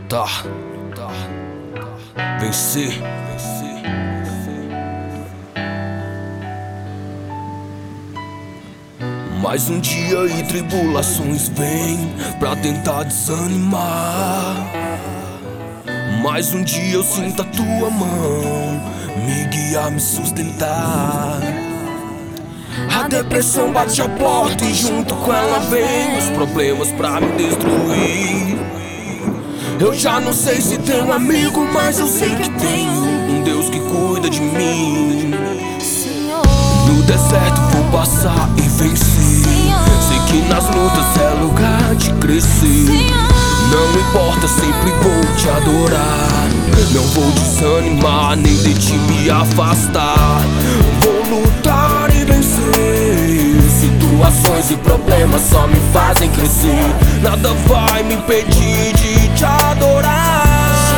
lutar, vencer. Mais um dia e tribulações vêm pra tentar desanimar. Mais um dia eu sinto a tua mão me guiar, me sustentar. A depressão bate a porta e junto com ela vem os problemas pra me destruir. Eu já não sei se tenho um amigo, mas eu sei que tenho um Deus que cuida de mim. No deserto vou passar e vencer. Sei que nas lutas é lugar de crescer. Não importa, sempre vou te adorar. Não vou desanimar, nem de ti me afastar. Vou lutar e vencer. Situações e problemas só me fazem crescer. Nada vai me impedir de te adorar.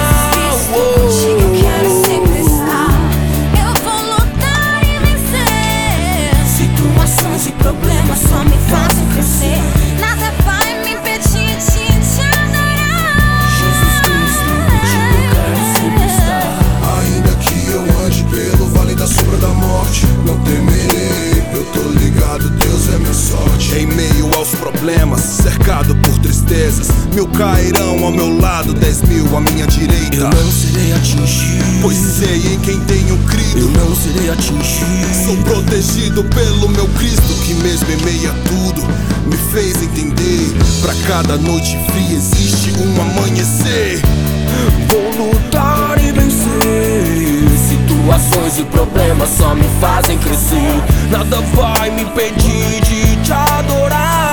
Contigo eu quero sempre estar. Eu vou lutar e vencer. Situações e problemas só me fazem crescer. Nada vai me impedir de te adorar. Jesus Cristo, contigo eu quero sempre estar. Ainda que eu ande pelo vale da sombra da morte, não temerei, eu tô ligado, Deus é minha sorte. Em meio aos problemas, cercado por tristezas, 1000 cairão ao meu lado, 10.000 à minha direita. Eu não serei atingido, pois sei em quem tenho crido. eu não serei atingido. Sou protegido pelo meu Cristo, que mesmo em meio a tudo me fez entender. Pra cada noite fria existe um amanhecer. Vou lutar e vencer. Situações e problemas só me fazem crescer. Nada vai me impedir de te adorar.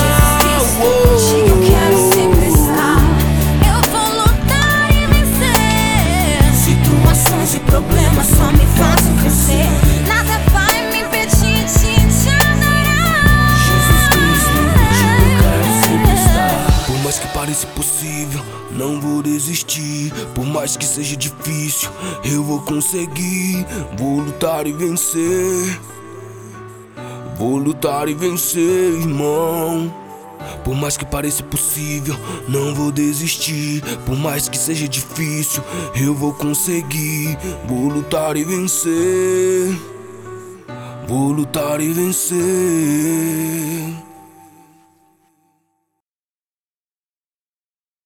Contigo eu quero sempre estar. Eu vou lutar e vencer. Situações e problemas só me fazem crescer. Nada vai me impedir de te adorar. Jesus Cristo, contigo eu quero sempre estar. Por mais que pareça impossível, não vou desistir. Por mais que seja difícil, eu vou conseguir. Vou lutar e vencer. Vou lutar e vencer, irmão. Por mais que pareça impossível, não vou desistir. Por mais que seja difícil, eu vou conseguir. Vou lutar e vencer. Vou lutar e vencer.